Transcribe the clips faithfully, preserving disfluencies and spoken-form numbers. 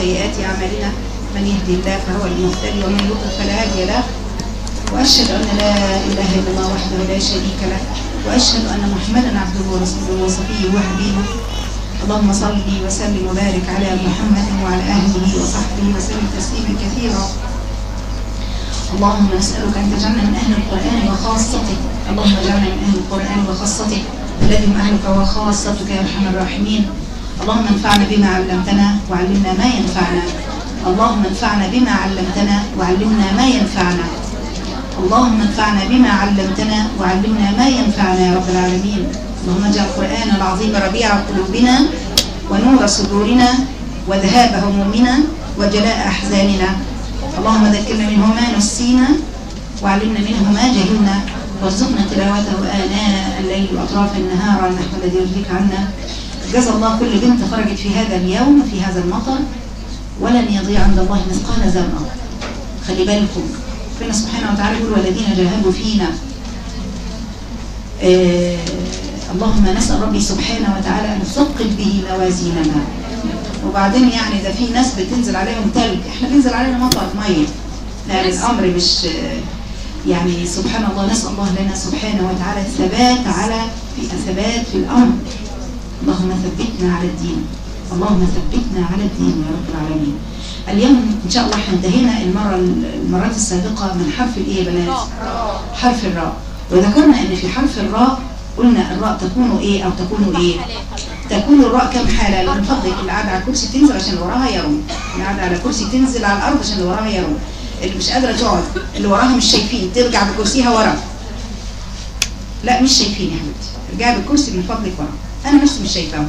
سيئات أعمالنا من يهدي الله فهو المهتدي ومن يضلل فلا هادي له وأشهد أن لا إله إلا الله وحده لا شريك له وأشهد أن محمدا عبده ورسوله وصفيه وحبيبه. اللهم صل وسلم وبارك على محمد وعلى آله وصحبه وسلم تسليما كثيرا. اللهم نسألك أن تجعلنا من أهل القرآن وخاصته. اللهم اجعلنا من أهل القرآن وخاصته الذي هم أهلك وخاصتك يا أرحم الراحمين. اللهم انفعنا بما علمتنا وعلمنا ما ينفعنا. اللهم انفعنا بما علمتنا وعلمنا ما ينفعنا. اللهم انفعنا بما علمتنا وعلمنا ما ينفعنا يا رب العالمين. اللهم اجعل القرآن العظيم ربيع قلوبنا ونور صدورنا وذهاب همومنا وجلاء أحزاننا. اللهم ذكرنا منه ما نسينا وعلمنا منه ما جهلنا وارزقنا تلاوته آناء الليل وأطراف النهار على النحو الذي يرضيك عنا. جزا الله كل بنت خرجت في هذا اليوم في هذا المطر ولن يضيع عند الله مثقال ذرة. خلي بالكم ربنا سبحانه وتعالى يقول والذين جاهدوا فينا. آه اللهم نسأل ربي سبحانه وتعالى أن يثقل به موازيننا. وبعدين يعني ده في ناس بتنزل عليهم تلج، احنا بينزل علينا مطر ميه. يعني الامر مش يعني سبحان الله. نسأل الله لنا سبحانه وتعالى الثبات على في الثبات في الامر. اللهم ثبتنا على الدين. اللهم ثبتنا على الدين يا رب العالمين. اليوم ان شاء الله احنا انتهينا المره المرات السابقه من حرف الايه يا بنات؟ حرف الراء. وذكرنا ان في حرف الراء قلنا الراء تكون ايه او تكون ايه؟ تكون الراء كم حاله؟ لان فضلك اللي قاعده على الكرسي تنزل عشان اللي وراها يروم، اللي قاعده على الكرسي تنزل على الارض عشان اللي وراها يروم، اللي مش قادره تقعد اللي وراها مش شايفين ترجع بكرسيها ورا. لا مش شايفين يا حبيبتي، ارجعي بالكرسي من فضلك ورا، انا نفسي مش شايفاهم.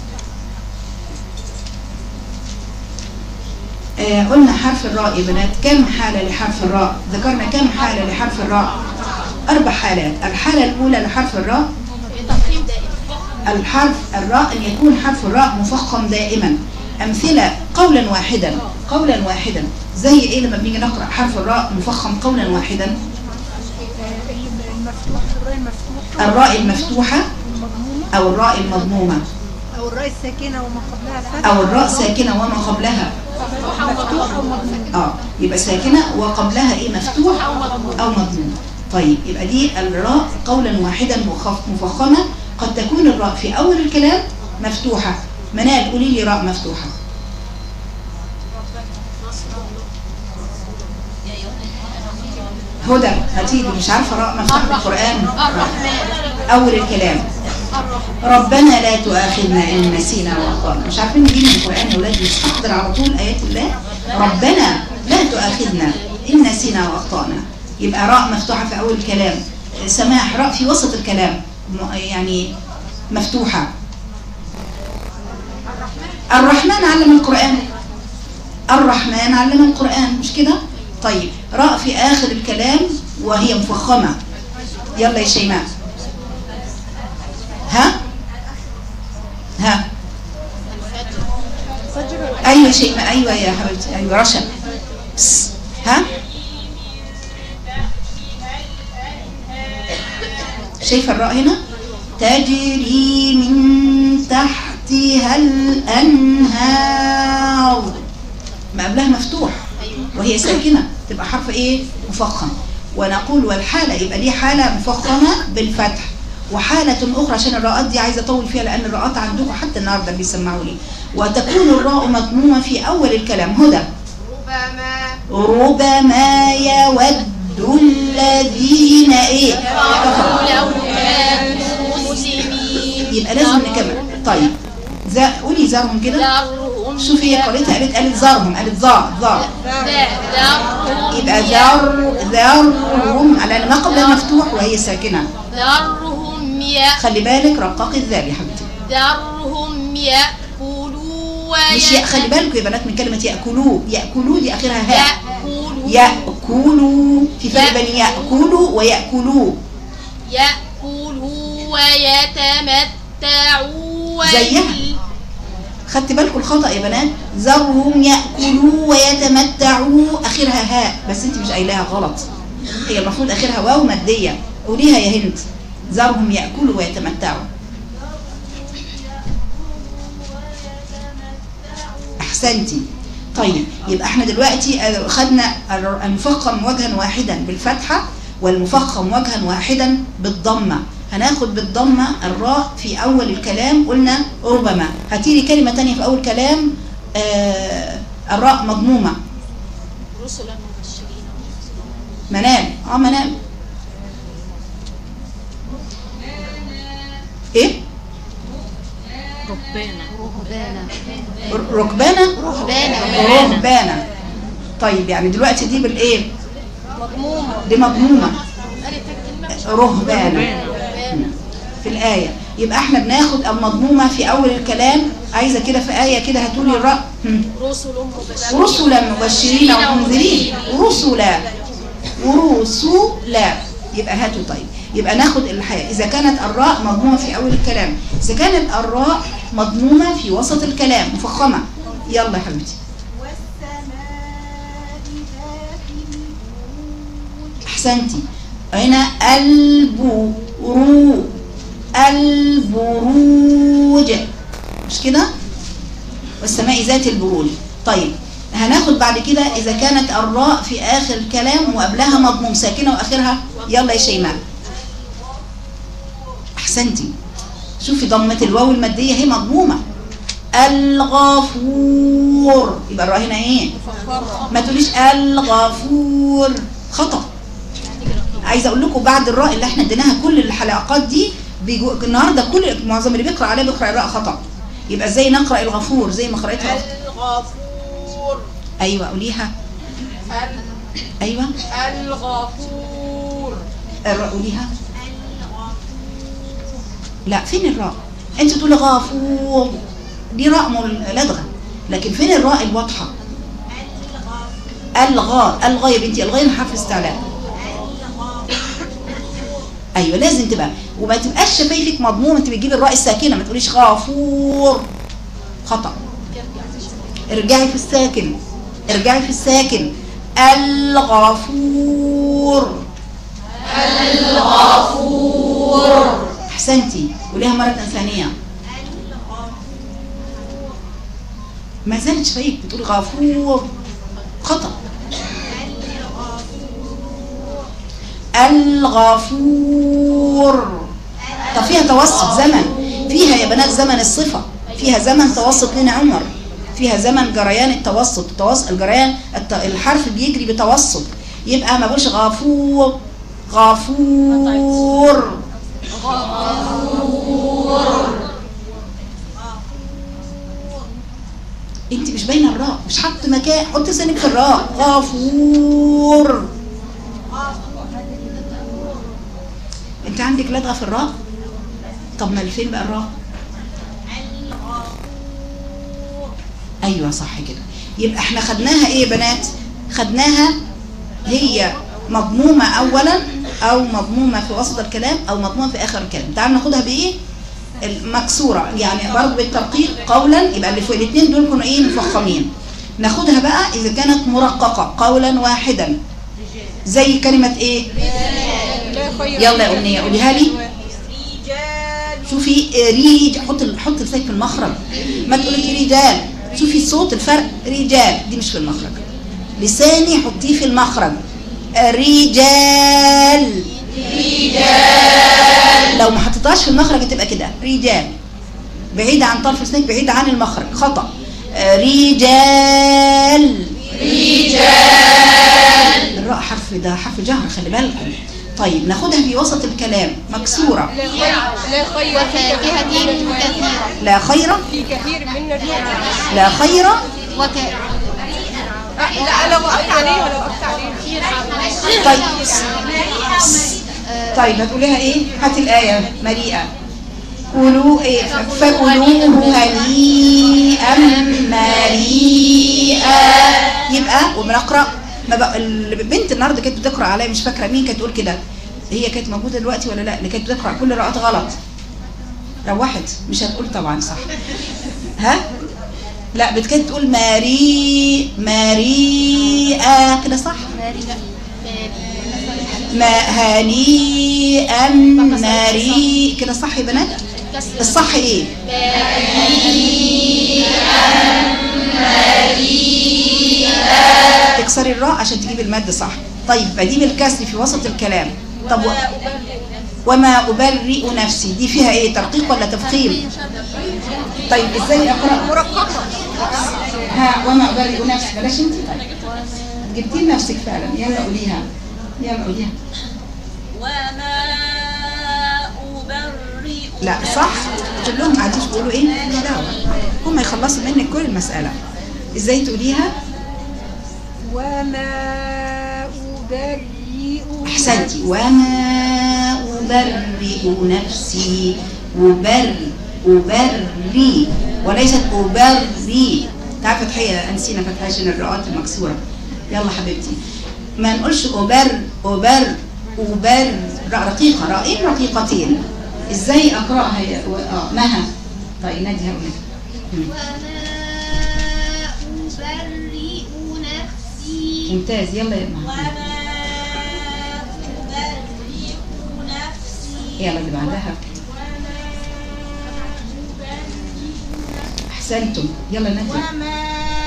آه قلنا حرف الراء يا بنات كم حاله لحرف الراء؟ ذكرنا كم حاله لحرف الراء؟ اربع حالات. الحاله الاولى لحرف الراء الحرف الراء أن يكون حرف الراء مفخم دائما. أمثلة قولا واحدا قولا واحدا زي إيه لما بنيجي نقرأ حرف الراء مفخم قولا واحدا؟ الراء المفتوحة أو الراء المضمومة أو الراء الساكنة وما قبلها فتح أو الراء ساكنة وما قبلها مفتوح أو مضموم. آه يبقى ساكنة وقبلها إيه مفتوح أو مضموم. طيب يبقى دي الراء قولا واحدا مفخمة. قد تكون الراء في أول الكلام مفتوحة. منال قولي لي راء مفتوحة. هدى هتيجي مش عارفة راء مفتوحة في القرآن. أول الكلام ربنا لا تؤاخذنا إن نسينا وأخطأنا. مش عارفين نجيب من القرآن يا ولاد نستحضر على طول آيات الله. ربنا لا تؤاخذنا إن نسينا وأخطأنا. يبقى راء مفتوحة في أول الكلام. سماح راء في وسط الكلام يعني مفتوحة. الرحمن علم القرآن. الرحمن علم القرآن مش كده؟ طيب راء في آخر الكلام وهي مفخمة. يلا يا شيماء. ها ها أيوة شيماء أيوة يا حبيبتي أيوة رشا. ها شايفة الراء هنا؟ تجري من تحتها الأنهار. ما قبلها مفتوح وهي ساكنة تبقى حرف ايه؟ مفخم. ونقول والحالة يبقى دي حالة مفخمة بالفتح وحالة أخرى عشان الراءات دي عايزة أطول فيها لأن الراءات عندكم حتى النهاردة بيسمعوا لي. وتكون الراء مضمومة في أول الكلام. هدى ربما ربما يود الذين ايه كفروا. يبقى لازم نكمل. طيب قولي زارهم كده. شوفي هي قريتها قالت قالت زارهم قالت زار زار يبقى زار زارهم على ما قبل مفتوح وهي ساكنه. ذرهم يا خلي بالك رقاق الذال يا حبيبتي. ذرهم يأكلوا مش يا خلي بالكم يا بنات من كلمه ياكلوا. ياكلوا دي اخرها هاء. يأكلوا ياكلوا في فرق بين ياكلوا وياكلوا. يأكلوا ويتمتعوا زيها. خدت بالكم الخطأ يا بنات؟ ذرهم يأكلوا ويتمتعوا اخرها هاء بس انت مش قايلاها غلط. هي المفروض اخرها واو ماديه. قوليها يا هند. ذرهم يأكلوا ويتمتعوا. احسنتي. طيب يبقى احنا دلوقتي خدنا المفخم وجها واحدا بالفتحة والمفخم وجها واحدا بالضمة. هناخد بالضمة الراء في أول الكلام، قلنا ربما. هاتيلي كلمة تانية في أول كلام آه الراء مضمومة. رسلا مبشرين منال. اه منال. ايه؟ رهبانة ركبانة. رهبانة رهبانة. طيب يعني دلوقتي دي بالايه؟ مضمومة. دي مضمومة. قالت الكلمة رهبانة في الآية. يبقى احنا بناخد المضمومة في أول الكلام. عايزة كده في آية كده هاتولي الراء. رسل مبشرين رسلا مبشرين ومنذرين. رسلا ورسلا. يبقى هاتوا. طيب يبقى ناخد الحياة إذا كانت الراء مضمومة في أول الكلام، إذا كانت الراء مضمومة في وسط الكلام مفخمة. يلا يا حبيبتي. أحسنتي. هنا البرو البروج مش كده؟ والسماء ذات البروج. طيب هناخد بعد كده إذا كانت الراء في آخر الكلام وقبلها مضموم ساكنة وآخرها. يلا يا شيماء. أحسنتي. شوفي ضمة الواو المادية هي مضمومة. الغفور. يبقى الراء هنا ايه؟ ما تقوليش الغفور، خطأ. عايزه اقول لكم بعد الراء اللي احنا اديناها كل الحلقات دي بيجو النهارده كل معظم اللي بيقرا عليها بيقرا الراء خطأ. يبقى ازاي نقرا الغفور زي ما قرأتها؟ الغفور. ايوه قوليها. ايوه الغفور. الراء قوليها. لا فين الراء؟ انت تقولي غفور دي راء لدغه، لكن فين الراء الواضحه؟ الغاء. الغاء يا بنتي. الغاء حرف استعلاء. ايوه لازم تبقى، وما تبقاش شفايفك مضمومه. انت بتجيبي الراء الساكنه، ما تقوليش غفور، خطا. ارجعي في الساكن. ارجعي في الساكن. الغفور. الغفور. احسنتي. قوليها مره ثانيه. ما زالت شفايفك بتقول غفور، خطا. الغفور. طب فيها توسط زمن، فيها يا بنات زمن الصفة، فيها زمن توسط لنا عمر، فيها زمن جريان التوسط. التوسط الجريان الحرف بيجري بتوسط. يبقى ما بقولش غفور غفور غفور. انت مش باينه الراء، مش حاطه مكان. حط لسانك في الراء. غفور. انت عندك لدغه في الراء. طب ما فين بقى الراء؟ ايوه صح كده. يبقى احنا خدناها ايه يا بنات؟ خدناها هي مضمومه اولا او مضمومه في وسط الكلام او مضمومه في اخر الكلام. تعالوا ناخدها بايه؟ المكسوره، يعني برضه بالترقيق قولا. يبقى اللي في الاثنين دول كانوا ايه؟ مفخمين. ناخدها بقى اذا كانت مرققه قولا واحدا زي كلمه ايه؟ يلا يا أمنية قوليها لي. شوفي ريج. حط حط لسانك في المخرج، ما تقولي رجال. شوفي الصوت الفرق. رجال دي مش في المخرج، لساني حطيه في المخرج. رجال. رجال. لو ما حطيتهاش في المخرج تبقى كده رجال، بعيدة عن طرف لسانك، بعيدة عن المخرج، خطأ. رجال. رجال. الراء حرف ده حرف جهر، خلي بالكم. طيب ناخدها في وسط الكلام مكسورة. لا خير وفاكهة كثيرة. لا خير في كثير من الرجال. لا خير وك... لا لو وقفت عليه ولو وقفت عليه. طيب طيب هتقوليها ايه؟ هاتي الآية مليئة. قولوا ايه؟ فكلوه هنيئا مريئا. يبقى وبنقرأ. ما بقى البنت النهارده كانت بتقرا عليا، مش فاكره مين كانت تقول كده. هي كانت موجوده دلوقتي ولا لا؟ اللي كانت بتقرا كل القراءات غلط. روحت مش هتقول طبعا صح. ها؟ لا كانت تقول ماري ماريئه كده صح؟ ما هنيئا ماري كده صح يا بنات؟ الصح ايه؟ ماريئا ماريئا. تكسري الراء عشان تجيب المد صح. طيب فدي بالكسر في وسط الكلام. طب و... وما أبرئ نفسي دي فيها ايه، ترقيق ولا تفخيم؟ طيب ازاي اقرا مرققه؟ ها وما أبرئ نفسي بلاش انت. طيب جبتي لنفسك فعلا. يلا قوليها يلا قوليها. وما أبرئ لا صح كلهم قاعدين يقولوا ايه مش دعوه، هم يخلصوا منك كل المساله. ازاي تقوليها؟ وما أبرئ احسنتي. وما أبرئ نفسي. أبر أبري وليست أبري. تعرف فتحية نسينا فتحية عشان الراءات المكسورة. يلا حبيبتي ما نقولش أبر أبر أبر راء رقيقة، راءين رقيقتين. ازاي اقراها يا اه مها؟ طيب نادي هقول وما أبرئ نفسي. ممتاز. يلا يا مها. وما أبرئ نفسي. يلا اللي بعدها. احسنتم. يلا نادي. وما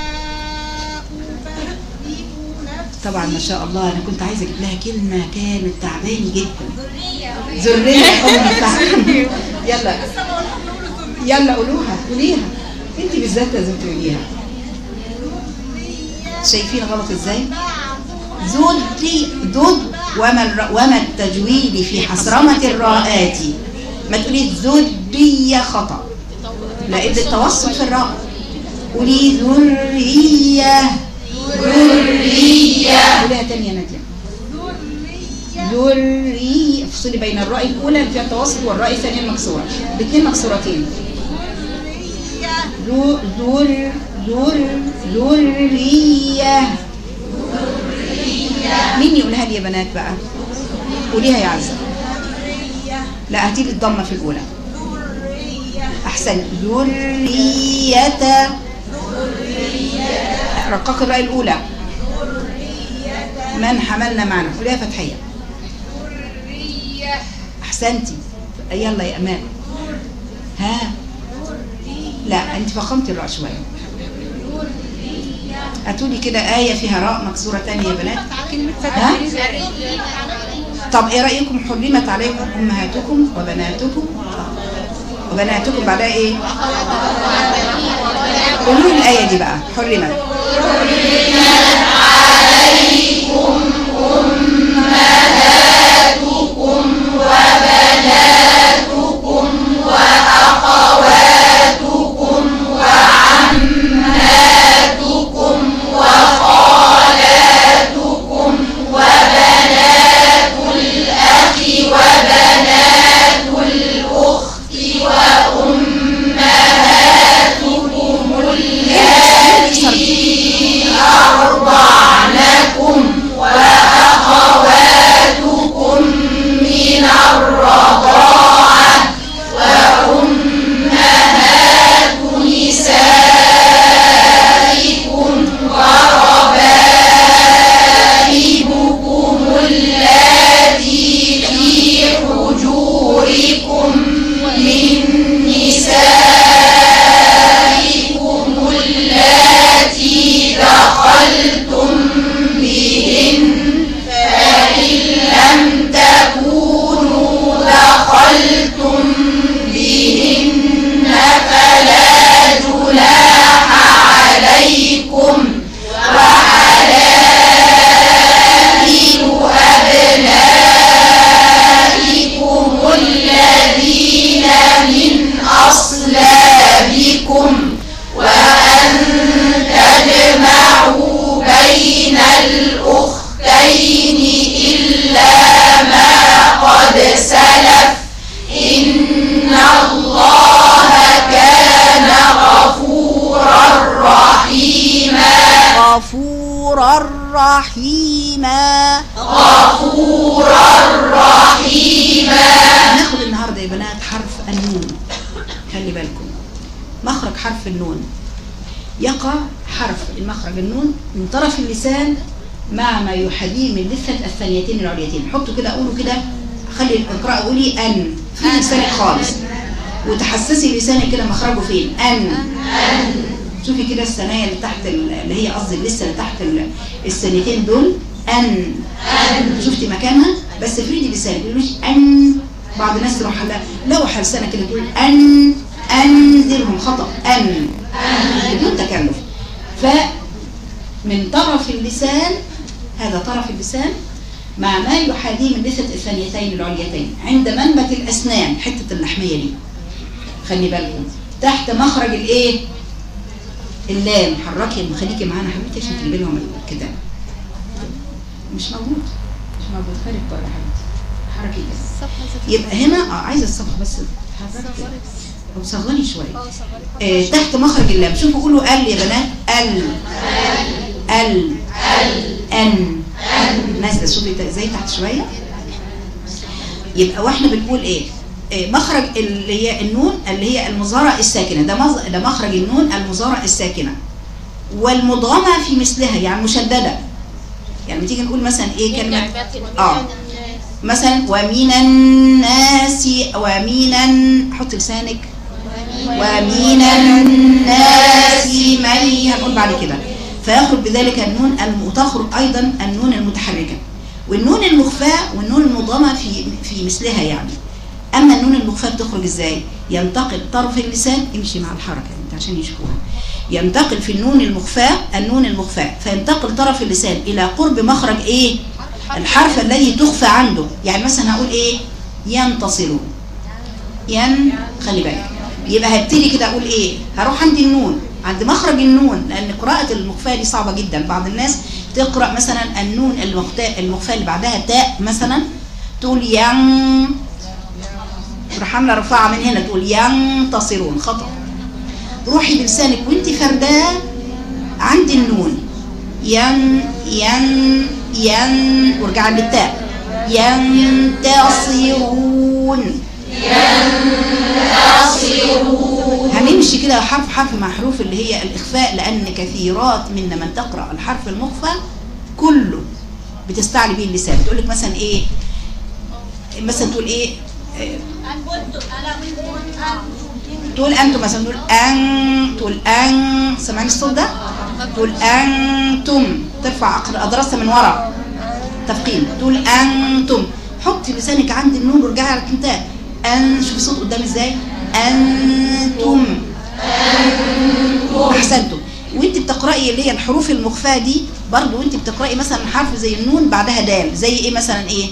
أبرئ نفسي. طبعا ما شاء الله انا كنت عايزه اجيب لها كلمه كانت تعباني جدا. ذريه ام تعباني. يلا يلا قولوها قوليها انت بالذات لازم تقوليها. شايفين غلط ازاي؟ ذري ذد وما الر... وما التجويد في حصرمه الراءات. ما تقولي ذريه خطا، لا ادي التوسط في الراء. قولي ذريه ذريه. قوليها تاني يا ناديه. ذري. افصلي بين الراء الاولى اللي فيها التوسط والراء الثانيه المكسوره، الاثنين مكسورتين. ذر ذر ذر ذريه. مين يقولها لي يا بنات بقى؟ قوليها يا عزه. لا هاتي لي الضمه في الاولى. احسن. ذريه. رقق الراء الاولى. من حملنا معنا. قوليها فتحيه. احسنتي. يلا يا امان. ها لا انت فخمتي الراء شويه. هاتولي كده ايه فيها راء مكسوره ثانيه يا بنات. ها طب ايه رايكم؟ حرمت عليكم امهاتكم وبناتكم. وبناتكم بعدها ايه؟ قولوا لي الايه دي بقى. حرمت حرمت عليكم امهاتكم وبناتكم وأخواتكم وعماتكم وخالاتكم وبنات الأخ وبنات الأخت وأمهاتكم اللاتي أرضعنكم وأخواتكم من الرضاعة وأمهات نسائكم وربائبكم اللاتي في حجوركم من نسائكم اللاتي دخلتم بهن فإن لم تكونوا دخلتم بهن فلا جناح عليكم وحلائل أبنائكم الذين من أصلابكم وأن تجمعوا بين الأختين إلا ما قد سلف إن الله كان غفورا رحيما. غفورا رحيما. غفورا رحيما. هناخد النهارده يا بنات حرف النون. خلي بالكم مخرج حرف النون يقع حرف المخرج النون من طرف اللسان مع ما يحاذيه من لثة الثانيتين العليتين. حطوا كده قولوا كده. خلي اقرأ قولي أن في لسانك خالص وتحسسي لسانك كده مخرجه فين. أن شوفي كده الثنايا اللي تحت اللي هي قصدي لسه اللي تحت السنتين دول ان ان شفتي مكانها، بس فريدي لسانك ما تقوليش ان. بعض الناس تروح لوح لسانك كده تقول ان انذرهم، خطا، ان بدون تكلف. فمن طرف اللسان، هذا طرف اللسان مع ما يحاذيه من لثه الثانيتين العليتين عند منبت الاسنان، حته اللحميه دي خلي بالكم تحت مخرج الايه؟ اللام. حركي خليكي معانا حبيبتي عشان تجيبي لهم الكتاب. مش موجود مش موجود خارج بره حبيبتي. حركي بس. يبقى هنا اه عايزه الصفحه بس حركي او صغري شويه. آه تحت مخرج اللام. شوفوا قولوا ال يا بنات. ال ال ان نازله. شوفي ازاي تحت شويه. يبقى واحنا بنقول ايه؟ مخرج اللي هي النون اللي هي المظهرة الساكنة، ده مز... ده مخرج النون المظهرة الساكنة والمدغمة في مثلها يعني مشددة. يعني بتيجي نقول مثلا ايه كلمة اه مثلا ومن الناس ومن حط لسانك ومن الناس من هنقول بعد كده فيخرج بذلك النون وتخرج ايضا النون المتحركة والنون المخفاة والنون المدغمة في في مثلها يعني. أما النون المخفاة بتخرج إزاي؟ ينتقل طرف اللسان، امشي مع الحركة انت عشان يشوفوها. ينتقل في النون المخفاة النون المخفاة فينتقل طرف اللسان إلى قرب مخرج إيه؟ الحرف الذي تخفى عنده. يعني مثلا هقول إيه؟ ينتصرون. ين خلي بالك. يبقى هبتدي كده أقول إيه؟ هروح عند النون عند مخرج النون، لأن قراءة المخفاة دي صعبة جدا. بعض الناس تقرأ مثلا النون المخفاة اللي بعدها تاء مثلا تقول ين تروح عامله رفعه من هنا تقول ينتصرون، خطا. روحي بلسانك وانت فرداه عند النون ين ين ين وارجعي للتاء ينتصرون ينتصرون. هنمشي كده حرف حرف مع حروف اللي هي الاخفاء، لان كثيرات منا من تقرا الحرف المخفى كله بتستعلي به اللسان. بتقول لك مثلا ايه؟ مثلا تقول ايه؟ تقول انتم مثلا تقول ان تقول ان سمعني الصوت ده؟ تقول انتم ترفع اضراسها من ورا تفخيم. تقول انتم حطي لسانك عند النون وارجعي على الكتاب. ان شوفي الصوت قدام ازاي؟ انتم احسنتم. وانت بتقراي اللي هي الحروف المخفاه دي برضو وانت بتقراي مثلا حرف زي النون بعدها دال زي ايه مثلا ايه؟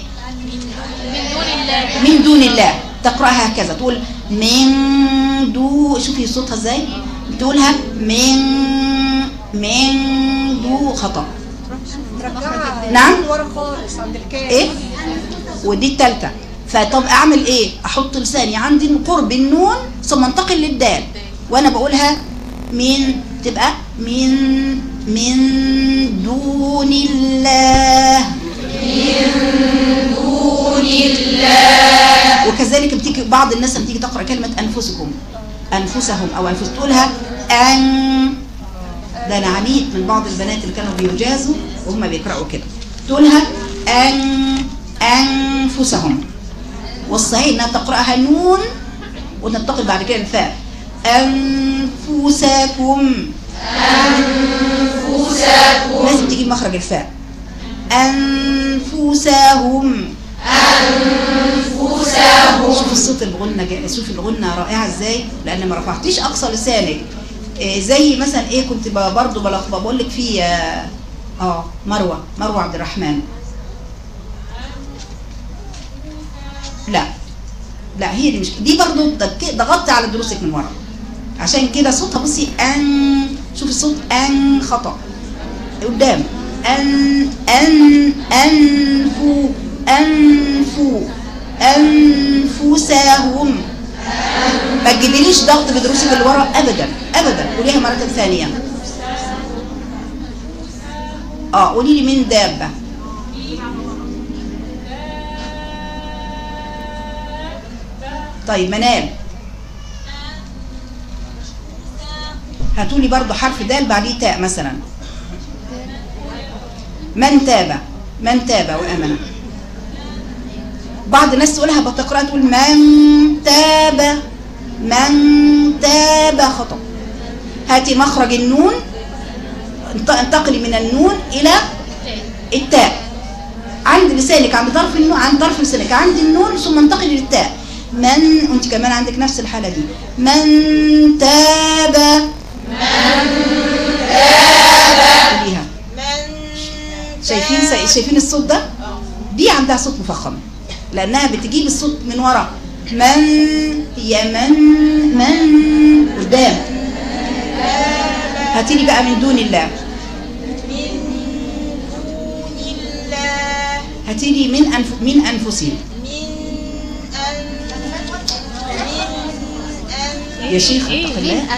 من دون الله تقرأها هكذا تقول من دو. شوفي صوتها ازاي بتقولها من من دو، خطأ. نعم ورا خالص عند الكاف ايه ودي الثالثه. فطب اعمل ايه؟ احط لساني عند قرب النون ثم انتقل للدال وانا بقولها من تبقى من من دون الله من دون الله. وكذلك بتيجي بعض الناس لما تيجي تقرا كلمه انفسكم انفسهم او انفس تقولها ان. ده انا عانيت من بعض البنات اللي كانوا بيجازوا وهم بيقراوا كده تقولها ان انفسهم. والصحيح انها تقراها نون وتنتقل بعد كده الفاء انفسكم انفسكم. لازم تجيب مخرج الفاء انفسهم انفسهم. شوف الصوت الغنه، شوف الغنه رائعه ازاي لان ما رفعتيش اقصى لسانك. إيه زي مثلا ايه كنت برضه بلخبط بقول لك في اه مروه مروه عبد الرحمن. لا لا هي دي مش دي برضه ضغطت على دروسك من ورا عشان كده صوتها بصي ان. شوف الصوت ان خطا قدام ان ان انفو انفو انفسهم. ما تجيبيليش ضغط بدروسك اللي ورا ابدا ابدا. قوليها مره ثانيه. اه قولي لي من دابه. طيب منال هاتولي برضو حرف دال بعديه تاء مثلا. من تاب من تاب وامن. بعض الناس تقولها بتقراها تقول من تاب من تاب، خطأ. هاتي مخرج النون، انتقلي من النون الى التاء عند لسانك، عند طرف النون، عند طرف لسانك عند النون، ثم انتقلي للتاء. من، وانت كمان عندك نفس الحاله دي. من تاب، من تاب قوليها. شايفين شايفين الصوت ده؟ دي عندها صوت مفخم لانها بتجيب الصوت من ورا. من هي من من قدام. هاتيلي بقى من دون الله. هاتيلي من أنف... من أنفسهم. يا شيخ اتق الله. من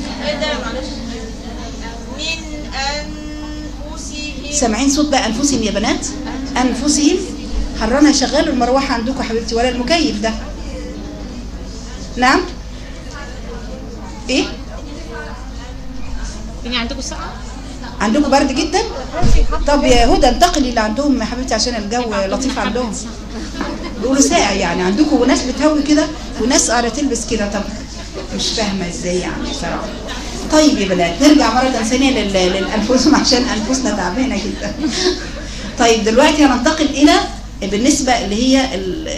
أنفسهم. سامعين صوت بقى أنفسهم يا بنات؟ أنفسهم. حرنا شغلوا المروحة عندكم حبيبتي ولا المكيف ده؟ نعم؟ إيه؟ يعني عندكم ساعة؟ عندكم برد جدا؟ طب يا هدى انتقلي اللي عندهم يا حبيبتي عشان الجو لطيف عندهم. بيقولوا ساقع يعني عندكم، وناس بتهوي كده وناس قاعده تلبس كده. طب مش فاهمه ازاي يعني بصراحه. طيب يا بنات نرجع مره ثانيه للانفسهم عشان انفسنا تعبانه جدا. طيب دلوقتي هننتقل الى بالنسبه اللي هي ال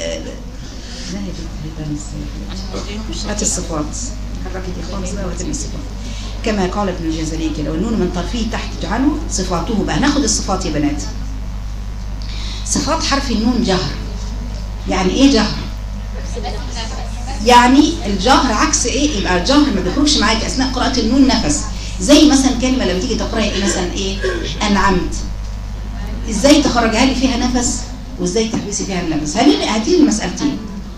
هات الصفات. حركت يا خالص بقى وهات الصفات. كما قال ابن الجزري كده، والنون من طرفه تحت اجعله صفاته. بقى ناخد الصفات يا بنات. صفات حرف النون جهر. يعني ايه جهر؟ يعني الجهر عكس ايه؟ يبقى الجهر ما بيخرجش معاك اثناء قراءه النون نفس. زي مثلا كلمه لما تيجي تقراي ايه مثلا ايه؟ انعمت. ازاي تخرجها لي فيها نفس وازاي تحبسي فيها النفس؟ هاتي لي المسالتين.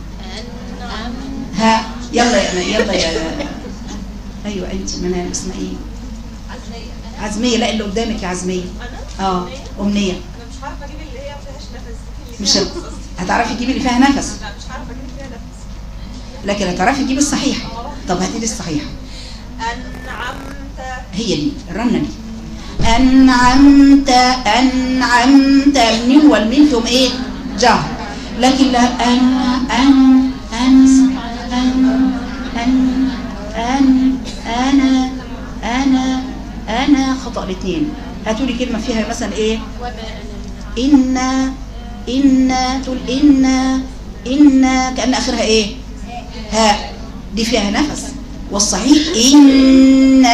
ها يلا يا يلا يا ايوه انت منال اسمها ايه؟ عزميه. لا اللي قدامك يا عزميه. اه امنيه. انا مش عارفه اجيب اللي هي ما فيهاش نفس. مش هتعرفي تجيبي اللي فيها نفس. لا مش عارفه اجيب اللي فيها نفس. لكن هتعرفي تجيبي الصحيحه. طب هاتي لي الصحيحه. انعمت. هي دي الرنه دي. انعمت انعمت الميم والميم فيهم ايه؟ جهر. لكن لا ان ان ان ان ان أن أنا أنا أنا خطأ الاثنين. هاتوا لي كلمة فيها مثلا إيه؟ إن إن تقول إن إن كأن آخرها إيه؟ هاء. دي فيها نفس. والصحيح إنا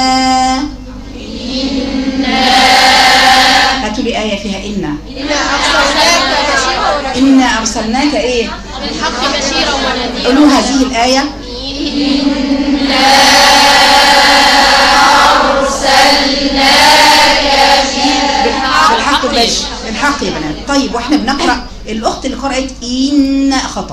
إنا. هاتوا لي آية فيها إن. إنا أرسلناك إيه؟ بالحق بشيرا ونذيرا. قولوا هذه الآية. إنا أرسلناك بالحق باش بالحق يا بنات. طيب واحنا بنقرأ الأخت اللي قرأت إن خطأ،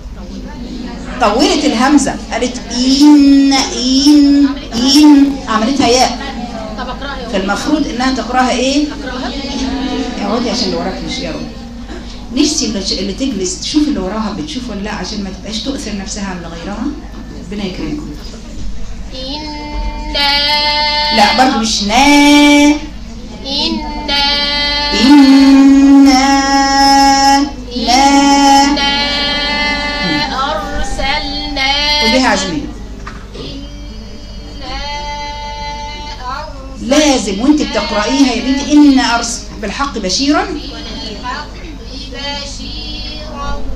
طولت الهمزة قالت إن إن إن عملتها ياء. طب اقراها. فالمفروض إنها تقرأها إيه؟ اقعدي عشان اللي وراك مش يروا. نفسي اللي تجلس تشوف اللي وراها بتشوف ولا لا عشان ما تبقاش تؤثر نفسها على غيرها. ربنا يكرمكم. إنا لا برضه مش نا. إنا إنا لا إنا أرسلناك. قوليها عزمية. إنا أرسلناك لازم وانت بتقرأيها يا بنتي إن أرسل بالحق بشيرا بالحق بشيرا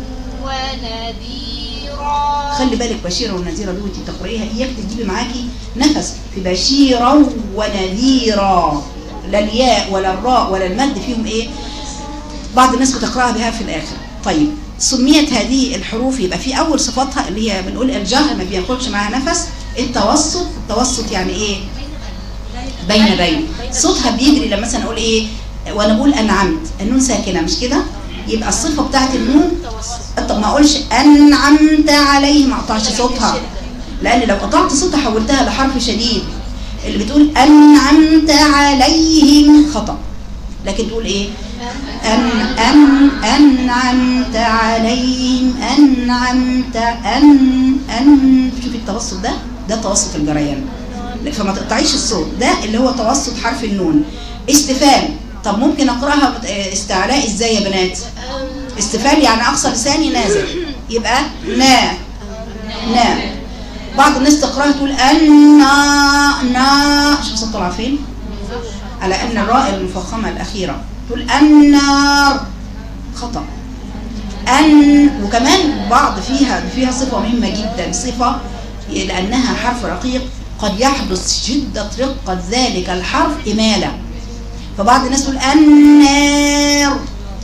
ونذيرا. خلي بالك بشيرا ونذيرا دي وانت بتقرأيها إياك تجيبي معاكي نفس في بشيرا ونذيرا. لا الياء ولا الراء ولا المد فيهم ايه؟ بعض الناس بتقرأها بها في الآخر. طيب سميت هذه الحروف يبقى في أول صفاتها اللي هي بنقول الجهر ما بياخدش معاها نفس. التوسط، التوسط يعني ايه؟ بين بين صوتها بيجري. لما مثلا اقول ايه وانا بقول انعمت النون ساكنه مش كده؟ يبقى الصفه بتاعت النون. طب ما اقولش انعمت عليه ما اقطعش صوتها، لان لو قطعت صوتها حولتها لحرف شديد. اللي بتقول انعمت عليهم خطا، لكن تقول ايه؟ ان ان انعمت عليهم انعمت ان ان. شوفي التوسط ده، ده توسط الجريان، فما تقطعيش الصوت. ده اللي هو توسط حرف النون. استفال. طب ممكن اقراها استعلاء ازاي يا بنات؟ استفال يعني اقصى لساني نازل، يبقى نا نا بعض الناس تقراها تقول أنا نا، شوف الصوت طالع فين؟ على أن الراء المفخمة الأخيرة تقول النار، خطأ. أن، وكمان بعض فيها فيها صفة مهمة جدا، صفة لأنها حرف رقيق قد يحدث شدة رقة ذلك الحرف إمالة، فبعض الناس تقول النار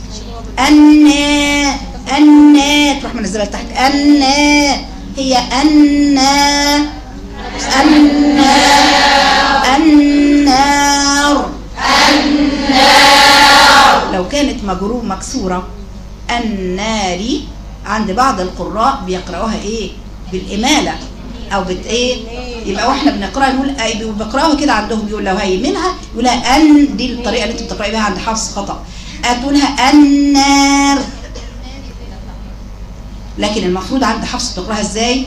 النا النا تروح منزلها تحت النا، هي النا النار النار النار. لو كانت مجرور مكسورة الناري، عند بعض القراء بيقرأوها ايه؟ بالإمالة او بت ايه؟ يبقى واحنا بنقراها نقول بيقراوها كده عندهم، يقول لو هي منها يقولها ان، دي الطريقة اللي انت بتقرأي بها عند حفص خطأ، تقولها النار. لكن المفروض عند حفص تقراها ازاي؟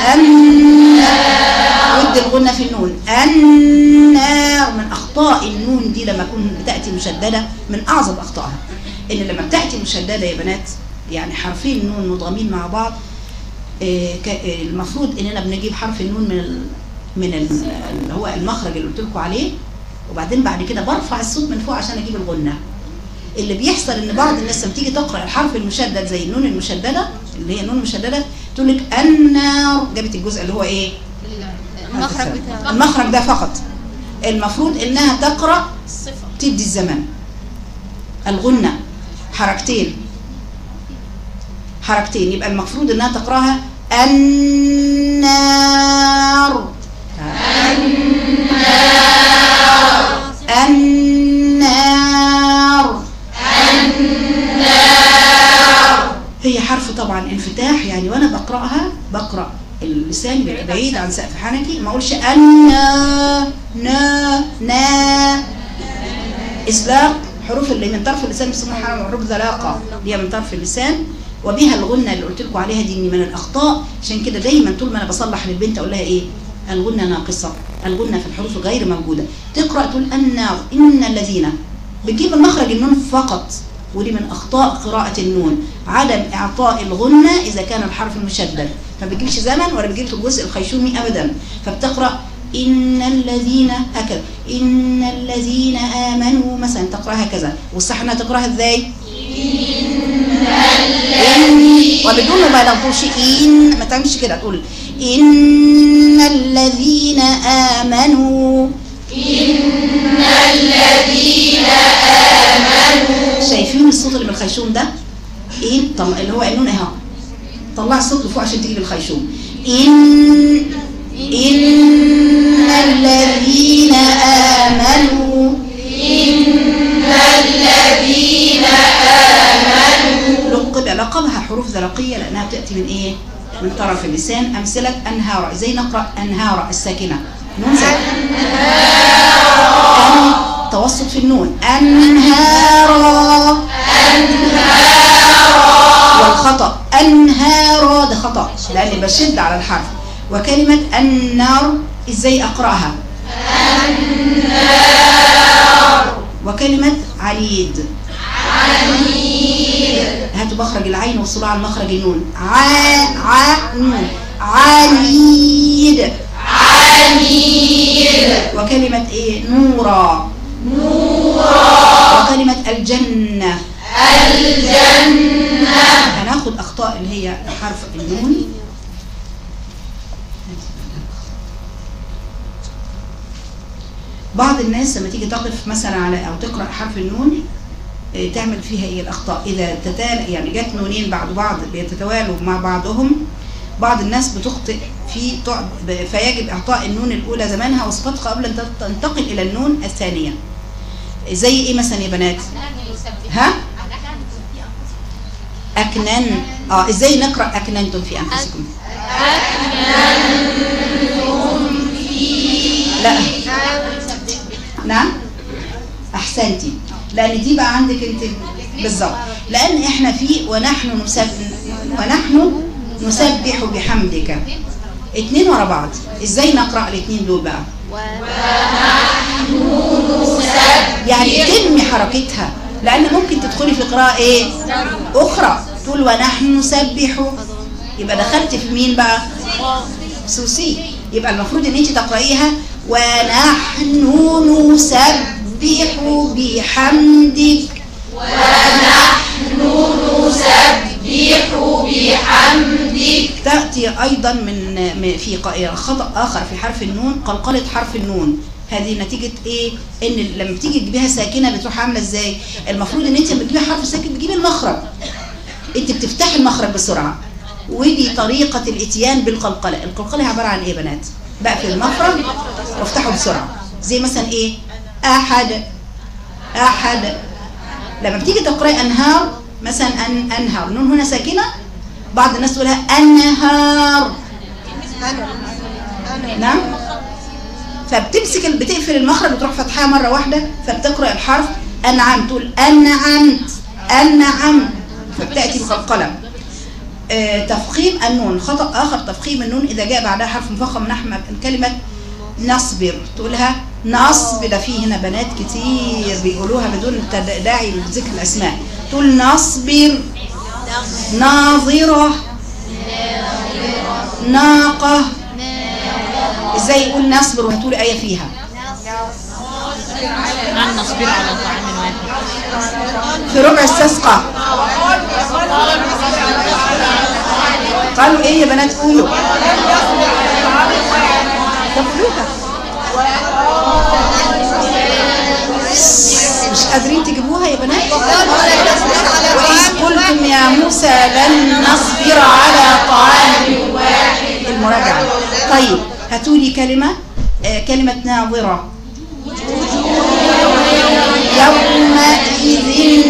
النار، ود الغنة في النون، النار. من اخطاء النون دي لما تكون بتاتي مشدده، من اعظم اخطائها ان لما بتاتي مشدده يا بنات، يعني حرفين نون مضغمين مع بعض، المفروض اننا بنجيب حرف النون من ال من ال اللي هو المخرج اللي قلت لكم عليه، وبعدين بعد كده برفع الصوت من فوق عشان اجيب الغنه. اللي بيحصل ان بعض الناس لما تيجي تقرا الحرف المشدد زي النون المشدده اللي هي النون المشدده تقول لك النار، جابت الجزء اللي هو ايه؟ المخرج بتاعه، المخرج ده فقط. المفروض انها تقرا تدي الزمن الغنه حركتين حركتين، يبقى المفروض انها تقراها النار النار النار النار. هي حرف طبعا انفتاح، يعني وانا بقراها بقرا اللسان بيبقى بعيد عن سقف حنكي، ما اقولش انا نا نا. اسلاق حروف اللي من طرف اللسان بيسموها حروف ذلاقه، اللي هي من طرف اللسان، وبها الغنه اللي قلت لكم عليها دي من الاخطاء. عشان كده دايما طول ما انا بصلح للبنت اقول لها ايه؟ الغنه ناقصه، الغنه في الحروف غير موجوده. تقرا تقول النار ان الذين، بتجيب المخرج النون فقط، ودي من اخطاء قراءه النون، عدم اعطاء الغنه اذا كان الحرف المشدد، ما بتجيبش زمن ولا بتجيب الجزء الخيشومي ابدا، فبتقرا ان الذين هكذا، ان الذين امنوا مثلا تقراها هكذا، والصح انها تقراها ازاي؟ إن، وبدون ما تقولش إن، ما تعملش كده، تقول إن الذين آمنوا إن الذين آمنوا. شايفين الصوت اللي من الخيشوم ده؟ إن طلع اللي هو النون اهو، طلع الصوت لفوق عشان تجيب الخيشوم. إن إن الذين آمنوا إن الذين آمنوا. لقب لقبها حروف ذلقية لأنها بتأتي من إيه؟ من طرف اللسان. أمثلة أنهار، زي نقرأ أنهار الساكنة، نون ساكنة، أن توسط في النون، أنهارا أنهارا، والخطأ أنهارا ده خطأ لأني بشد على الحرف. وكلمة النار إزاي أقرأها؟ النار. وكلمة عليد عليد، هاتوا مخرج العين وصلوا على مخرج النون، ع ع نون، عليد عليد. وكلمة ايه؟ نورا نورا. وكلمة الجنة الجنة. هناخد أخطاء اللي هي حرف النون. بعض الناس لما تيجي تقف مثلا على او تقرأ حرف النون تعمل فيها ايه الاخطاء؟ اذا تتالى يعني جت نونين بعد بعض بيتتوالوا مع بعضهم، بعض الناس بتخطئ في فيجب اعطاء النون الاولى زمانها وصفتها قبل ان تنتقل الى النون الثانيه. زي ايه مثلا يا بنات؟ ها؟ اكنن. اه ازاي نقرأ اكننتم في انفسكم؟ اكننتم في، لا نعم احسنتي، لان دي بقى عندك انت بالظبط، لان احنا في ونحن نسبح ونحن نسبح بحمدك، اتنين ورا بعض. ازاي نقرأ الاتنين دول بقى؟ ونحن نسبح، يعني تنمي حركتها، لان ممكن تدخلي في قراءة ايه اخرى تقول ونحن نسبح، يبقى دخلت في مين بقى؟ سوسي، يبقى المفروض ان انت تقرايها ونحن نسبح بحمدك، ونحن نسبح بحمدك. تأتي أيضا من في خطأ آخر في حرف النون، قلقلة حرف النون. هذه نتيجة إيه؟ إن لما بتيجي تجيبيها ساكنة بتروح عاملة إزاي؟ المفروض إن أنت لما بتجيبي حرف ساكن بتجيبي المخرج. أنت بتفتحي المخرج بسرعة. ودي طريقة الإتيان بالقلقلة. القلقلة عبارة عن إيه يا بنات؟ بقفل المخرج وافتحه بسرعة. زي مثلا إيه؟ أحد أحد. لما بتيجي تقرأي أنهار مثلا أن أنهار، النون هنا ساكنة، بعض الناس تقولها أنهار. نعم. فبتمسك بتقفل المخرج وتروح فتحها مرة واحدة، فبتقرأ الحرف أنعم، تقول أنعمت أنعم، فبتأتي مقلقلة. آه تفخيم النون، خطأ آخر تفخيم النون إذا جاء بعدها حرف مفخم نحو كلمة نصبر، تقولها نصب. ده فيه هنا بنات كتير بيقولوها بدون داعي لذكر الأسماء، تقول نصبر. ناظرة، ناقة. ازاي يقول نصبر وهتقولي آية فيها؟ أن نصبر على طعام واحد. في ربع استسقى قالوا ايه يا بنات؟ قولوا. مش قادرين تجيبوها يا بنات؟ وإذ قلتم يا موسى لن نصبر على طعام واحد. المراجعة. طيب هاتولي كلمة آه كلمة ناظرة. يومئذ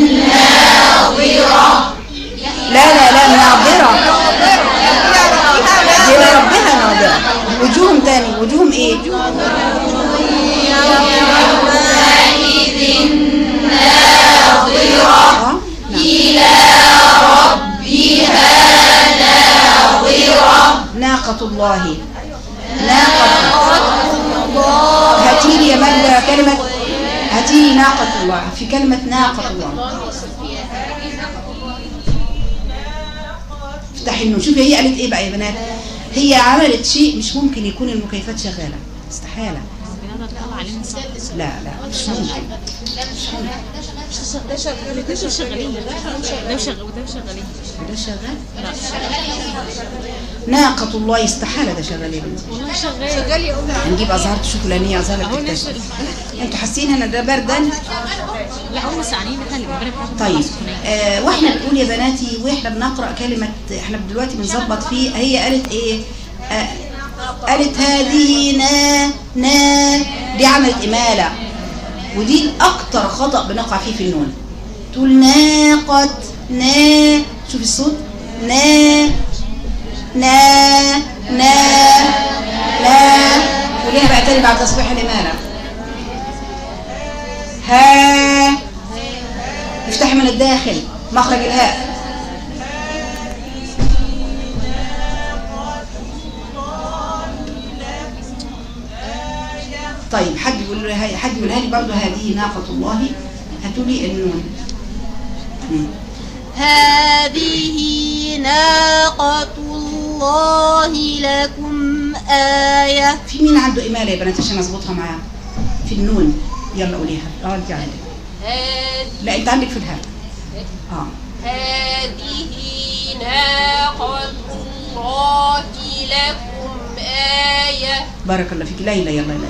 ناظرة. لا لا لا ناظرة إلى ربها ناظرة. وجوههم تاني، وجوههم ايه؟ يومئذ ناظرة إلى ربها ناظرة. ناقة الله، ناقة. هاتيلي يا مجدة كلمة، هاتيلي ناقة الله في كلمة ناقة الله. افتحي النون. شوفي هي قالت ايه بقى يا بنات؟ هي عملت شيء مش ممكن يكون المكيفات شغالة، استحالة. لا لا مش ممكن، مش ممكن. ده شغال ده شغالين ده شغال وده شغالين ده شغال. ناقة الله استحالة ده شغال يا بنتي. والله شغال شغال يا أمي. هنجيب أزهار شوكولانية أزهار تكتشف. انتوا حاسين هنا ده بردا؟ لا هم سعانين احنا اللي بنبارك. طيب آه واحنا بنقول يا بناتي واحنا بنقرأ كلمة، احنا دلوقتي بنظبط فيه. هي قالت ايه؟ آه قالت هذه نا نا، دي عملت إمالة، ودي أكتر خطأ بنقع فيه في النون. تقول ناقة نا، شوف الصوت، نا نا نا نا. وليها بقى تاني بعد تصبيح الإمالة. ها، افتحي من الداخل مخرج الهاء. طيب حد يقول له، حد يقولها لي برضه هذه ناقة الله. هاتوا لي النون. هذه ناقة الله لكم آية. في مين عنده إمالة يا بنات عشان أظبطها معاه في النون؟ يلا قوليها. اه انت عندك. لا انت عندك في الهاء. اه هذه ناقة الله لكم آية. بارك الله فيك. ليلى يلا ليلى.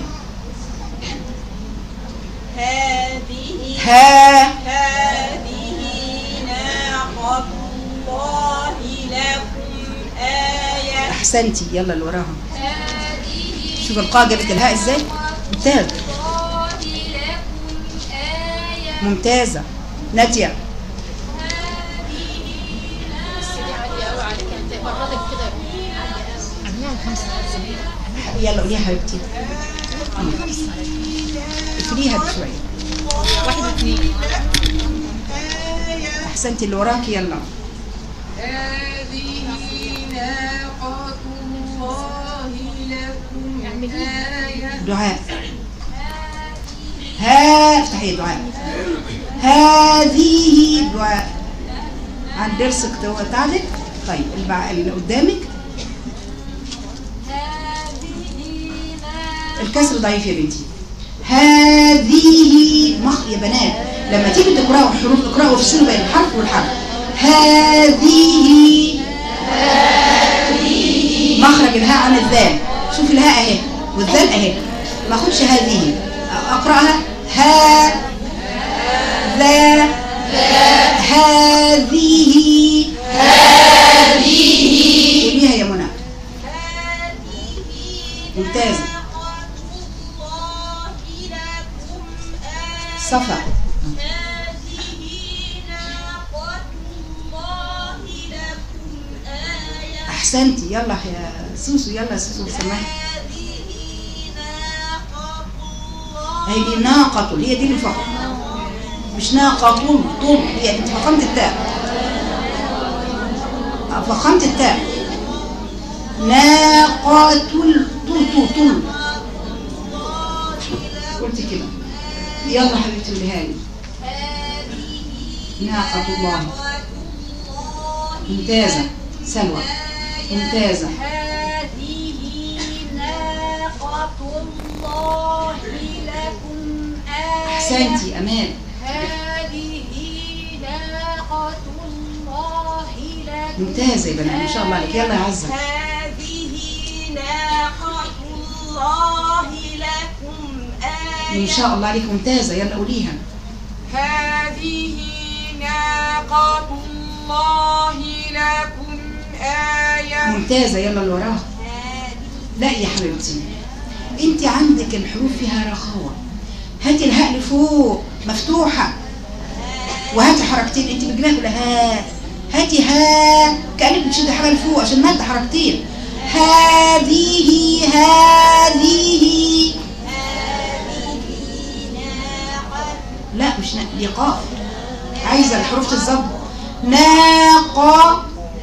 هذه ها، هذه ناقة الله لكم آية. احسنتي. يلا اللي وراها. شوف القاء جابت الهاء ازاي. ممتاز، ممتازة. نادية. يلا قوليها حبيبتي. افريها بشوية. واحد واثنين. احسنتي اللي وراكي. يلا. هذه ناقة الله لكم آية. دعاء. ها، افتحي دعاء. هذه دعاء عن درسك تعالك. طيب اللي قدامك الكسر ضعيف يا بنتي. هذه مخ يا بنات لما تيجي تقراوا الحروف اقراوا وافصلوا بين الحرف والحرف. هذه هذه مخرج الهاء عن الذال. شوف الهاء اهي والذال اهي، ما اخدش هذه، اقراها ها ذا هذه هذه. قوليها يا منى. ممتازه. صفا. احسنتي. يلا يا سوسو، يلا يا سوسو سمعي. هي دي ناقة، هي دي اللي فقط مش ناقة طول طول، هي انت فخمت التاء، فخمت التاء. ناقة طول طول طول طول قلت كده. يلا حبيبتي قوليها لي. ناقة الله. ممتازة. سلوى ممتازة. هذه ناقة الله لكم آية. أحسنتي أمان. هذه ناقة الله لكم. ممتازة يا بنات ما شاء الله عليك. يلا يا عزة. هذه ناقة الله لكم آية. ما شاء الله عليك ممتازة. يلا قوليها. هذه ناقة الله لكم آية. ممتازة. يلا اللي وراها. لا يا حبيبتي انت عندك الحروف فيها رخاوة. هاتي الهاء لفوق مفتوحة وهاتي حركتين. انت بجناح ولا ها؟ هاتي ها كأنك بتشد حاجة لفوق عشان مادة حركتين. هذه هذه لا مش نا... دي قاف. عايزة الحروف تتظبط. ناقة.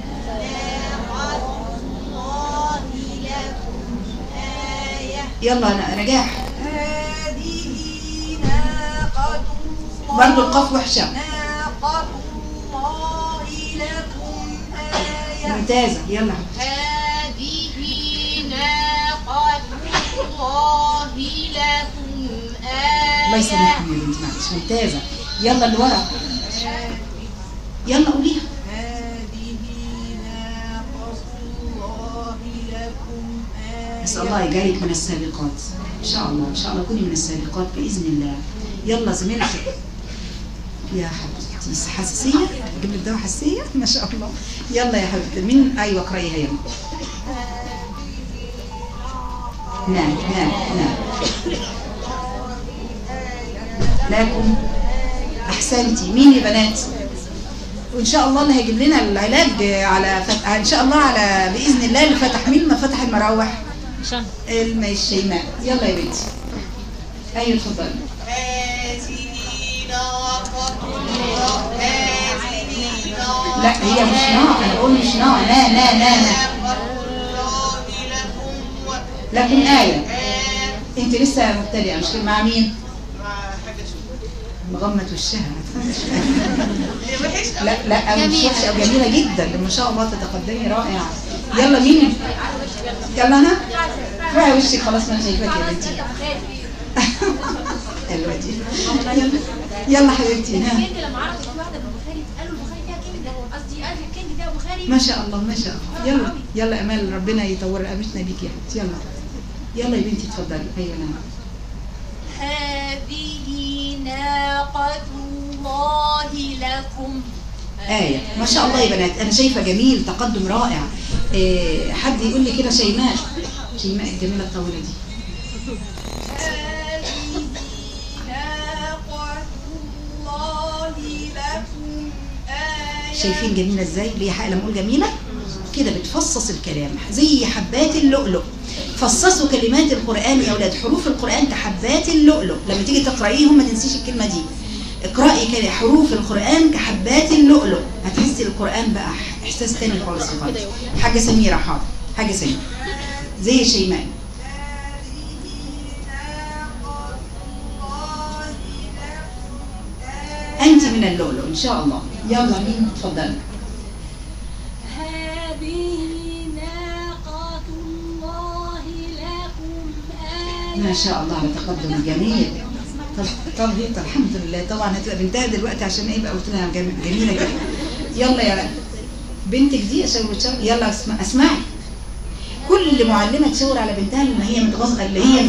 يلا نجاح. هذه ناقة الله. برضو القاف وحشة. ناقة الله لكم آية. ممتازة. يلا. هذه ناقة الله لكم آية. الله يسامحكم يا بنتي معلش. ممتازة. يلا اللي ورا. يلا قوليها. هذه ناقة الله لكم آية. نسأل الله يجعلك من السابقات إن شاء الله. إن شاء الله كوني من السابقات بإذن الله. يلا زميلتي يا حبيبتي. حساسية؟ أجيب لك دواء حساسية؟ ما شاء الله. يلا يا حبيبتي. مين؟ أيوة اقرأيها يلا. نعم نعم نعم. لكم. أحسنتي. مين يا بنات؟ وإن شاء الله اللي هيجيب لنا العلاج على فتح إن شاء الله على بإذن الله اللي فتح. مين ما فتح المراوح؟ الشيماء. يلا يا بنتي. أيوة اتفضلي. هذه ناقة الله. هذه ناقة. لا هي مش ناقة. أنا بقول مش ناقة. نا نا نا نا. الله لكم لكن آية. أنت لسه مبتدئة مش كده؟ مع مين؟ مع حاجة شو مغمة وشها. لا لا مش وحشة أو جميلة جدا. ما شاء الله تتقدمي رائعة. يلا مين؟ يلا أنا. رأي وشك خلاص ما أنا شايفاك يا بنتي. حلوة دي. يلا يلا حبيبتي. ها. لما عرفت واحدة بالبخاري قالوا البخاري فيها كلمة ده قصدي قال الكلمة ده بخاري. ما شاء الله ما شاء الله. يلا يلا امال ربنا يطور رقبتنا بيك يا بنتي. يلا يلا يا بنتي اتفضلي. ايوه نعم. هذه ناقة الله لكم آية. ما شاء الله يا بنات. أنا شايفة جميل تقدم رائع. إيه حد يقول لي كده. شيماء. شيماء الجميلة الطويلة دي. هذه ناقة الله لكم آية. شايفين جميلة ازاي؟ ليه حق لما اقول جميلة كده بتفصص الكلام زي حبات اللؤلؤ. فصصوا كلمات القرآن يا أولاد. حروف القرآن كحبات اللؤلؤ. لما تيجي تقرأيهم ما تنسيش الكلمة دي. اقرأي حروف القرآن كحبات اللؤلؤ. هتحسي القرآن بقى إحساس تاني خالص خالص. حاجة سميرة. حاضر. حاجة سميرة زي شيماء. أنت من اللؤلؤ إن شاء الله. يلا مين؟ اتفضلي. هذه ناقة الله لكم آية. ما شاء الله على تقدم جميل. طب طب هي الحمد لله طبعا هتبقى بنتها دلوقتي عشان ايه بقى قلت لها جميله كده. يلا يا بنتك دي اشاور تشاور. يلا اسمع اسمعي. كل معلمه تشاور على بنتها اللي هي متغاظه اللي هي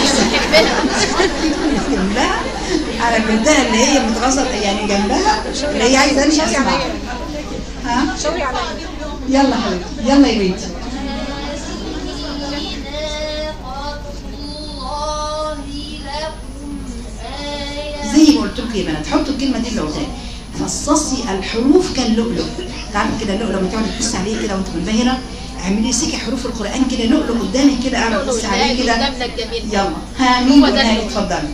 جنبها على بنتها اللي هي متغاظه يعني جنبها اللي هي عايزه اني اسمع. ها شاوري عليا. يلا حبيبتي يلا يا بنتي. زي ما قلت لكم يا بنات حطوا الكلمه دي اللي قلتها. فصصي الحروف كاللؤلؤ. تعرفي كده اللؤلؤ لما تقعدي تبصي عليه كده وانت منبهره اعملي سكي حروف القران كده لؤلؤ قدامك كده اعرف تبصي عليه كده. يلا ها مين قولها اتفضلي.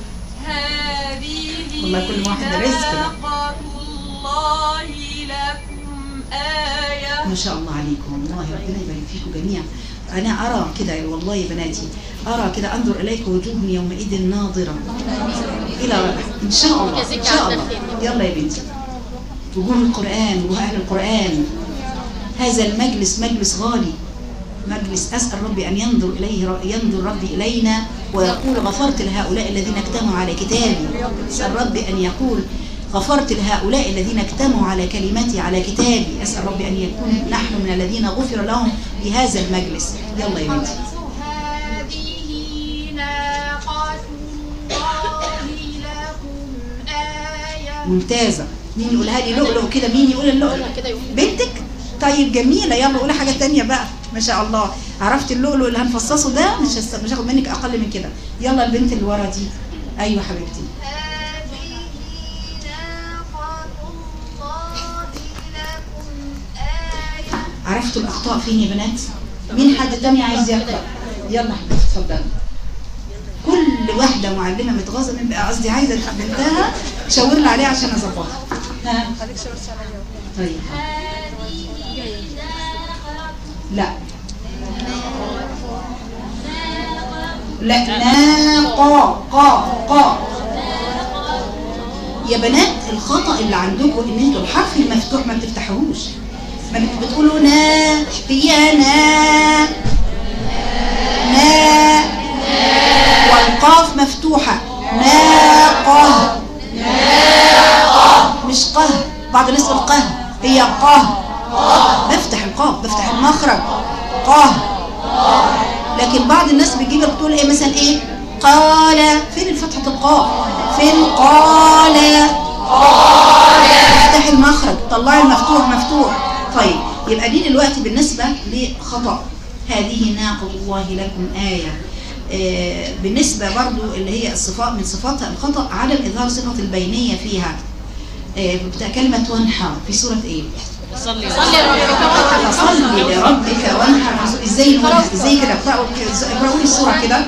هذه والله كل واحده رزق. ناقة الله لكم آية. ما شاء الله عليكم والله ربنا يبارك فيكم جميعا. أنا أرى كده والله يا بناتي أرى كده أنظر إليك وجوه يومئذ ناظرة إلى إن شاء الله إن شاء الله. يلا يا بنتي وجوه القرآن وأهل القرآن. هذا المجلس مجلس غالي مجلس أسأل ربي أن ينظر إليه ينظر ربي إلينا ويقول غفرت لهؤلاء الذين اجتمعوا على كتابي. أسأل ربي أن يقول غفرت لهؤلاء الذين اجتمعوا على كلمتي على كتابي. أسأل ربي أن يكون نحن من الذين غفر لهم بهذا المجلس. يلا يا بنتي. هذه ناقة الله لكم آية. ممتازة. مين يقولها لي لؤلؤ كده؟ مين يقول اللؤلؤ؟ بنتك؟ طيب جميلة. يلا قولي حاجة تانية بقى. ما شاء الله عرفت اللؤلؤ اللي هنفصصه ده مش هست... مش هاخد منك أقل من كده. يلا البنت اللي ورا دي. أيوة حبيبتي. عرفتوا الأخطاء فين يا بنات؟ مين حد تاني عايز يقرأ؟ يلا حبيبتي اتفضلي. كل واحدة معلمة متغاظة من بقى قصدي عايزة بنتها شاور لي عليها عشان أظبطها. ها؟ طيب. لا. لا ناقة قا قا. يا بنات الخطأ اللي عندكم إن انتوا الحرف المفتوح ما بتفتحوهوش. ما بتقولوا نا هي نا نا والقاف مفتوحة ناقة ناقة مش قه. بعض الناس تقول قه هي قه. بفتح القاف بفتح المخرج قه. لكن بعض الناس بتجيب بتقول ايه مثلا ايه قال. فين فتحة القاف؟ فين قال؟ قال افتح المخرج طلعي المفتوح مفتوح. طيب يبقى دي دلوقتي بالنسبة لخطأ. هذه ناقة الله لكم آية. آه بالنسبة برضو اللي هي الصفات من صفاتها الخطأ عدم إظهار صفة البينية فيها. آه كلمة وانحر في سورة ايه؟ صلي صلي لربك وانحر. ازاي نقولها؟ ازاي كده؟ اقرأوا اقرأوا لي السورة كده.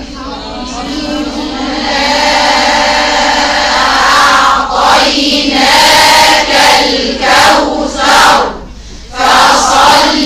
أعطيناك الكوثر فصل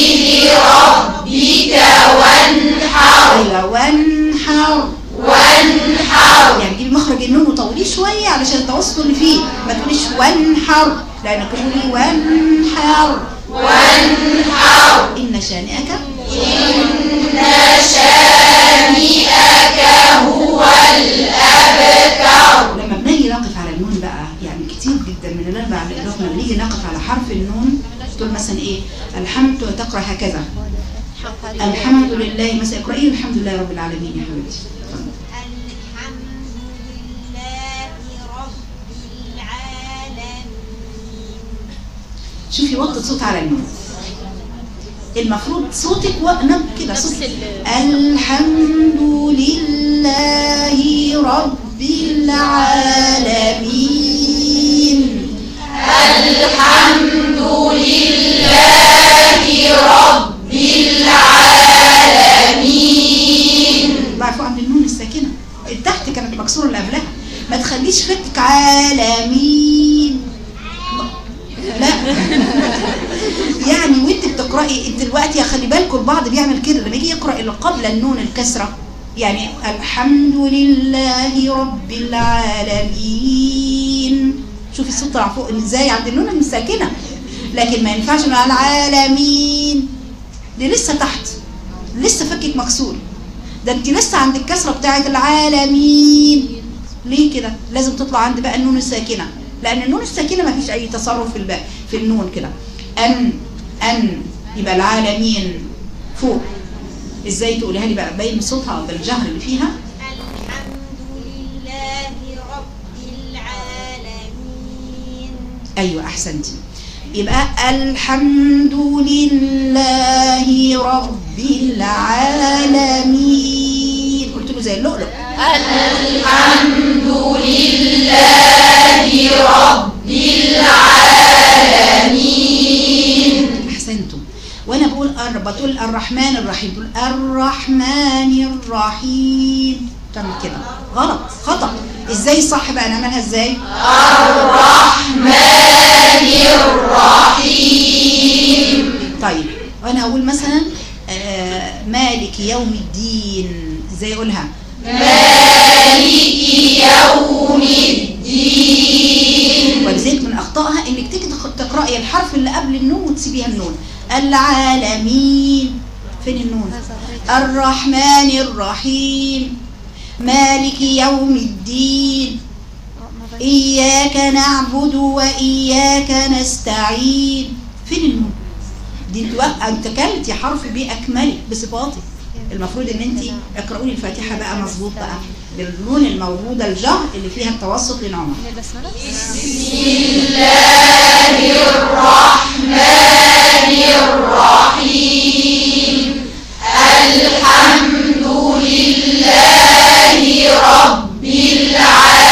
لربك وانحر. ايوه وانحر وانحر يعني جيبي مخرج النون وطوليه شويه علشان التوسط اللي فيه. ما تقوليش وانحر لانك تقولي وانحر وانحر. ان شانئك ان شانئك هو الابتر. لما بنيجي نقف على النون بقى يعني كتير جدا من الاربع لما بنيجي نقف على حرف النون تقول مثلا ايه الحمد وتقرا هكذا الحمد لله مثلا. اقراي الحمد لله رب العالمين يا حبيبتي. الحمد لله رب العالمين. شوفي وطي صوت على النون. المفروض صوتك وقنا كده صوت. الحمد لله رب العالمين. الحمد لله رب العالمين. بعرفوا عند النون الساكنة تحت كانت مكسورة اللي قبلها. ما تخليش فتك عالمين لا يعني وانت بتقرأي انت دلوقتي خلي بالكم البعض بيعمل كده لما يجي يقرأ اللي قبل النون الكسرة يعني الحمد لله رب العالمين. شوفي الصوت طلع فوق ازاي عند النون الساكنة. لكن ما ينفعش نقول العالمين دي لسه تحت لسه فكك مكسور. ده انت لسه عند الكسره بتاعت العالمين. ليه كده؟ لازم تطلع عند بقى النون الساكنه، لان النون الساكنه ما فيش اي تصرف في الباء في النون كده. ان ان يبقى العالمين فوق. ازاي تقولها لي بقى باين صوتها بالجهر اللي فيها؟ الحمد لله رب العالمين. ايوه احسنتي. يبقى الحمد لله رب العالمين. قلت له زي اللؤلؤ. الحمد لله رب العالمين. احسنتم. وانا بقول بتقول الرحمن الرحيم، تقول الرحمن الرحيم، تعمل كده غلط خطأ. ازاي صح بقى نعملها ازاي؟ الرحمن الرحيم. طيب وانا هقول مثلا آه مالك يوم الدين، ازاي اقولها؟ مالك يوم الدين. ولذلك من اخطائها انك تيجي تقراي الحرف اللي قبل النون وتسيبيها النون. العالمين، فين النون؟ الرحمن الرحيم، مالك يوم الدين، إياك نعبد وإياك نستعين، فين النون؟ دي انت كلتي حرف بأكمله بصفاته. المفروض ان انت اقرأوا لي الفاتحة بقى مظبوط بقى بالنون الموجودة الجهر اللي فيها التوسط للعمر. بسم الله الرحمن الرحيم. الحمد لله رب العالمين.